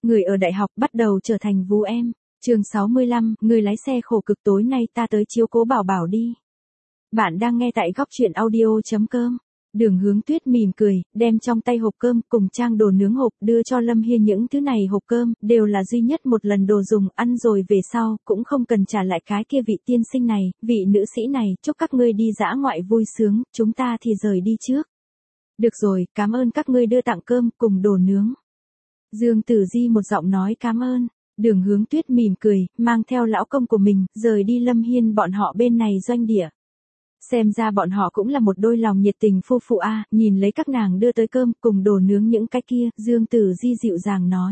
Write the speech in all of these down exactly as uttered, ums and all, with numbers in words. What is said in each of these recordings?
người ở đại học bắt đầu trở thành vú em. Chương sáu mươi lăm, người lái xe khổ cực tối nay ta tới chiếu cố Bảo Bảo đi. Bạn đang nghe tại góc truyện audio chấm com. Đường Hướng Tuyết mỉm cười, đem trong tay hộp cơm cùng trang đồ nướng hộp đưa cho Lâm Hiên. Những thứ này hộp cơm đều là duy nhất một lần đồ dùng, ăn rồi về sau cũng không cần trả lại cái kia vị tiên sinh này, vị nữ sĩ này. Chúc các ngươi đi dã ngoại vui sướng, chúng ta thì rời đi trước. Được rồi, cảm ơn các ngươi đưa tặng cơm cùng đồ nướng. Dương Tử Di một giọng nói cảm ơn. Đường Hướng Tuyết mỉm cười, mang theo lão công của mình, rời đi Lâm Hiên bọn họ bên này doanh địa. Xem ra bọn họ cũng là một đôi lòng nhiệt tình phu phụ a. Nhìn lấy các nàng đưa tới cơm cùng đồ nướng những cái kia, Dương Tử Di dịu dàng nói.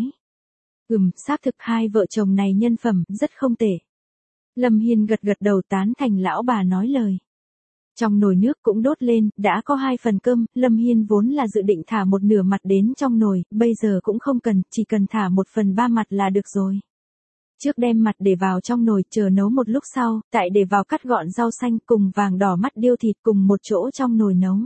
Ừm, xác thực hai vợ chồng này nhân phẩm, rất không tệ. Lâm Hiên gật gật đầu tán thành lão bà nói lời. Trong nồi nước cũng đốt lên, đã có hai phần cơm, Lâm Hiên vốn là dự định thả một nửa mặt đến trong nồi, bây giờ cũng không cần, chỉ cần thả một phần ba mặt là được rồi. Trước đem mặt để vào trong nồi chờ nấu một lúc sau, tại để vào cắt gọn rau xanh cùng vàng đỏ mắt điêu thịt cùng một chỗ trong nồi nấu.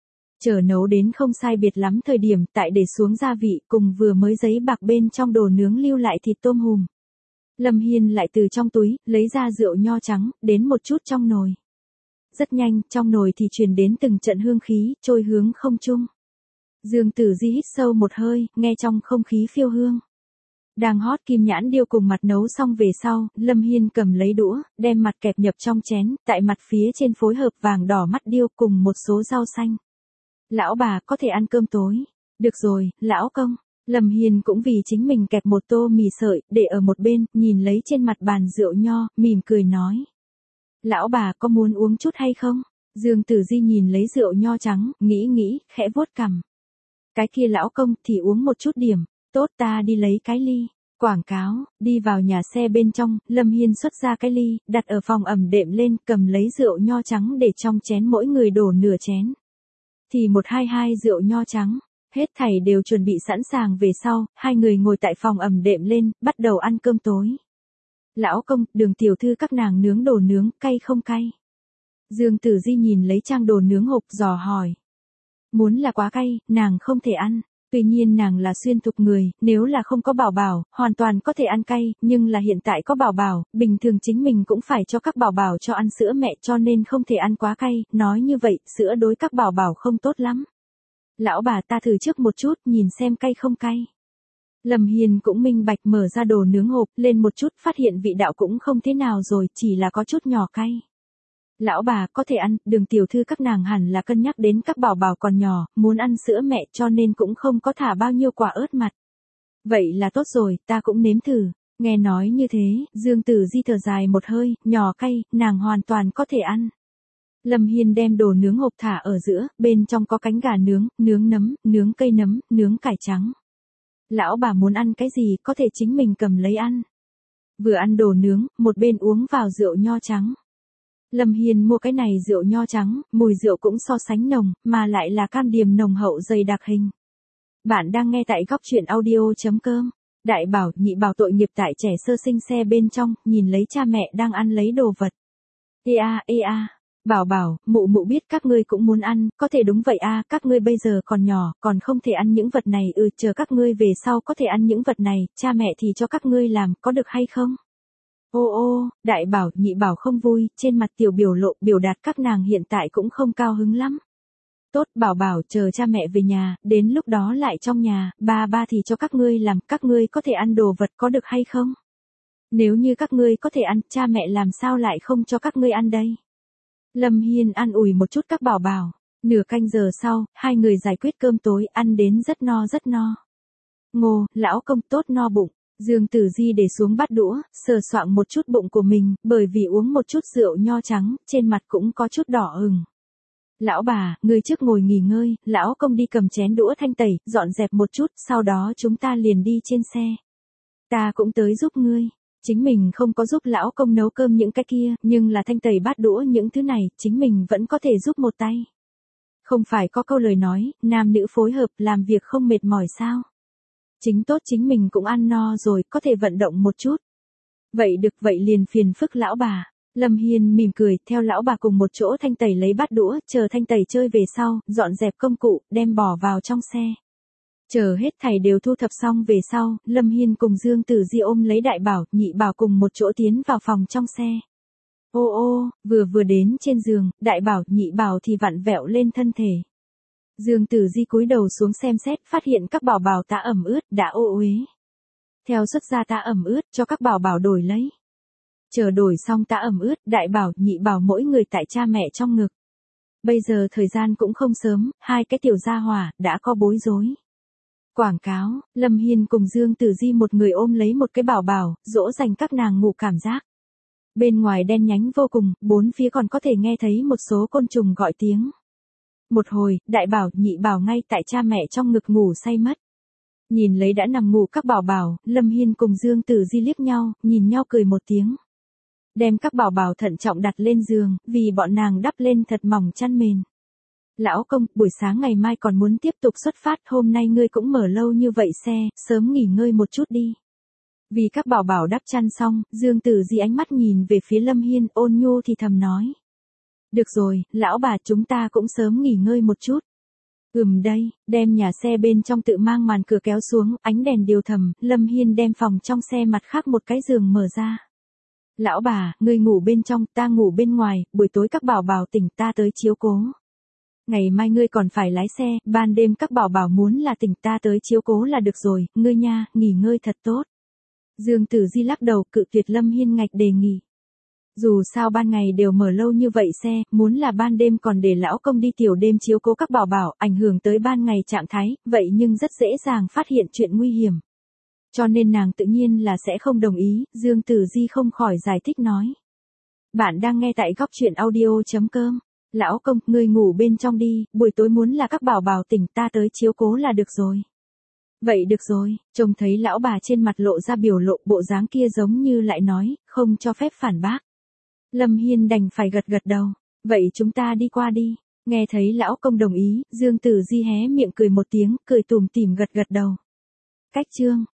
Chờ nấu đến không sai biệt lắm thời điểm, tại để xuống gia vị cùng vừa mới giấy bạc bên trong đồ nướng lưu lại thịt tôm hùm. Lâm Hiên lại từ trong túi, lấy ra rượu nho trắng, đến một chút trong nồi. Rất nhanh, trong nồi thì truyền đến từng trận hương khí, trôi hướng không trung. Dương Tử Di hít sâu một hơi, nghe trong không khí phiêu hương. Đang hót kim nhãn điêu cùng mặt nấu xong về sau, Lâm Hiên cầm lấy đũa, đem mặt kẹp nhập trong chén, tại mặt phía trên phối hợp vàng đỏ mắt điêu cùng một số rau xanh. Lão bà có thể ăn cơm tối. Được rồi, lão công. Lâm Hiên cũng vì chính mình kẹp một tô mì sợi, để ở một bên, nhìn lấy trên mặt bàn rượu nho, mỉm cười nói. Lão bà có muốn uống chút hay không? Dương Tử Di nhìn lấy rượu nho trắng, nghĩ nghĩ, khẽ vuốt cằm. Cái kia lão công thì uống một chút điểm. Tốt, ta đi lấy cái ly. Quảng cáo, đi vào nhà xe bên trong, Lâm Hiên xuất ra cái ly, đặt ở phòng ẩm đệm lên, cầm lấy rượu nho trắng để trong chén mỗi người đổ nửa chén. Thì một hai hai rượu nho trắng, hết thảy đều chuẩn bị sẵn sàng về sau, hai người ngồi tại phòng ẩm đệm lên, bắt đầu ăn cơm tối. Lão công, Đường tiểu thư các nàng nướng đồ nướng, cay không cay? Dương Tử Di nhìn lấy trang đồ nướng hộp dò hỏi. Muốn là quá cay, nàng không thể ăn. Tuy nhiên nàng là xuyên thục người, nếu là không có Bảo Bảo, hoàn toàn có thể ăn cay, nhưng là hiện tại có Bảo Bảo, bình thường chính mình cũng phải cho các Bảo Bảo cho ăn sữa mẹ cho nên không thể ăn quá cay, nói như vậy, sữa đối các Bảo Bảo không tốt lắm. Lão bà ta thử trước một chút, nhìn xem cay không cay. Lâm Hiên cũng minh bạch mở ra đồ nướng hộp, lên một chút, phát hiện vị đạo cũng không thế nào rồi, chỉ là có chút nhỏ cay. Lão bà có thể ăn, Đường tiểu thư các nàng hẳn là cân nhắc đến các Bảo Bảo còn nhỏ, muốn ăn sữa mẹ cho nên cũng không có thả bao nhiêu quả ớt mặt. Vậy là tốt rồi, ta cũng nếm thử. Nghe nói như thế, Dương Tử Di thở dài một hơi, nhỏ cay, nàng hoàn toàn có thể ăn. Lâm Hiên đem đồ nướng hộp thả ở giữa, bên trong có cánh gà nướng, nướng nấm, nướng cây nấm, nướng cải trắng. Lão bà muốn ăn cái gì có thể chính mình cầm lấy ăn. Vừa ăn đồ nướng, một bên uống vào rượu nho trắng. Lâm Hiên mua cái này rượu nho trắng, mùi rượu cũng so sánh nồng, mà lại là cam điềm nồng hậu dày đặc hình. Bạn đang nghe tại góc truyện audio chấm com. Đại bảo, nhị bảo tội nghiệp tại trẻ sơ sinh xe bên trong, nhìn lấy cha mẹ đang ăn lấy đồ vật. Ê a, ê a, Bảo Bảo, mụ mụ biết các ngươi cũng muốn ăn, có thể đúng vậy a, các ngươi bây giờ còn nhỏ, còn không thể ăn những vật này, ừ chờ các ngươi về sau có thể ăn những vật này, cha mẹ thì cho các ngươi làm, có được hay không? Ô ô, đại bảo, nhị bảo không vui, trên mặt tiểu biểu lộ, biểu đạt các nàng hiện tại cũng không cao hứng lắm. Tốt, Bảo Bảo, chờ cha mẹ về nhà, đến lúc đó lại trong nhà, ba ba thì cho các ngươi làm, các ngươi có thể ăn đồ vật có được hay không? Nếu như các ngươi có thể ăn, cha mẹ làm sao lại không cho các ngươi ăn đây? Lâm Hiên an ủi một chút các Bảo Bảo. Nửa canh giờ sau, hai người giải quyết cơm tối, ăn đến rất no rất no. Ngô, lão công tốt no bụng. Dương Tử Di để xuống bát đũa, sờ soạng một chút bụng của mình, bởi vì uống một chút rượu nho trắng, trên mặt cũng có chút đỏ ửng. Lão bà, ngươi trước ngồi nghỉ ngơi, lão công đi cầm chén đũa thanh tẩy, dọn dẹp một chút, sau đó chúng ta liền đi trên xe. Ta cũng tới giúp ngươi. Chính mình không có giúp lão công nấu cơm những cái kia, nhưng là thanh tẩy bát đũa những thứ này, chính mình vẫn có thể giúp một tay. Không phải có câu lời nói, nam nữ phối hợp làm việc không mệt mỏi sao? Chính tốt chính mình cũng ăn no rồi, có thể vận động một chút. Vậy được, vậy liền phiền phức lão bà. Lâm Hiên mỉm cười, theo lão bà cùng một chỗ thanh tẩy lấy bát đũa, chờ thanh tẩy chơi về sau, dọn dẹp công cụ, đem bỏ vào trong xe. Chờ hết thảy đều thu thập xong về sau, Lâm Hiên cùng Dương Tử Di ôm lấy Đại Bảo, Nhị Bảo cùng một chỗ tiến vào phòng trong xe. Ô ô, vừa vừa đến trên giường, Đại Bảo, Nhị Bảo thì vặn vẹo lên thân thể. Dương Tử Di cúi đầu xuống xem xét, phát hiện các bảo bảo tã ẩm ướt, đã ô uế. Theo xuất ra tã ẩm ướt, cho các bảo bảo đổi lấy. Chờ đổi xong tã ẩm ướt, Đại Bảo, Nhị Bảo mỗi người tại cha mẹ trong ngực. Bây giờ thời gian cũng không sớm, hai cái tiểu gia hỏa, đã có bối rối. Quảng cáo, Lâm Hiên cùng Dương Tử Di một người ôm lấy một cái bảo bảo, dỗ dành các nàng ngủ cảm giác. Bên ngoài đen nhánh vô cùng, bốn phía còn có thể nghe thấy một số côn trùng gọi tiếng. Một hồi, Đại Bảo, Nhị Bảo ngay tại cha mẹ trong ngực ngủ say mất. Nhìn lấy đã nằm ngủ các bảo bảo, Lâm Hiên cùng Dương Tử Di liếc nhau, nhìn nhau cười một tiếng. Đem các bảo bảo thận trọng đặt lên giường, vì bọn nàng đắp lên thật mỏng chăn mền. Lão công, buổi sáng ngày mai còn muốn tiếp tục xuất phát, hôm nay ngươi cũng mở lâu như vậy xe, sớm nghỉ ngơi một chút đi. Vì các bảo bảo đắp chăn xong, Dương Tử Di ánh mắt nhìn về phía Lâm Hiên, ôn nhu thì thầm nói. Được rồi, lão bà, chúng ta cũng sớm nghỉ ngơi một chút. Ừm đây, đem nhà xe bên trong tự mang màn cửa kéo xuống, ánh đèn điều thầm, Lâm Hiên đem phòng trong xe mặt khác một cái giường mở ra. Lão bà, ngươi ngủ bên trong, ta ngủ bên ngoài, buổi tối các bảo bảo tỉnh ta tới chiếu cố. Ngày mai ngươi còn phải lái xe, ban đêm các bảo bảo muốn là tỉnh ta tới chiếu cố là được rồi, ngươi nha, nghỉ ngơi thật tốt. Dương Tử Di lắc đầu cự tuyệt Lâm Hiên ngạch đề nghị. Dù sao ban ngày đều mở lâu như vậy xe, muốn là ban đêm còn để lão công đi tiểu đêm chiếu cố các bảo bảo, ảnh hưởng tới ban ngày trạng thái, vậy nhưng rất dễ dàng phát hiện chuyện nguy hiểm. Cho nên nàng tự nhiên là sẽ không đồng ý, Dương Tử Di không khỏi giải thích nói. Bạn đang nghe tại góc truyện audio chấm com. Lão công, ngươi ngủ bên trong đi, buổi tối muốn là các bảo bảo tỉnh ta tới chiếu cố là được rồi. Vậy được rồi, trông thấy lão bà trên mặt lộ ra biểu lộ bộ dáng kia giống như lại nói, không cho phép phản bác. Lâm Hiên đành phải gật gật đầu, vậy chúng ta đi qua đi. Nghe thấy lão công đồng ý, Dương Tử Di hé miệng cười một tiếng, cười tủm tỉm gật gật đầu. Cách chương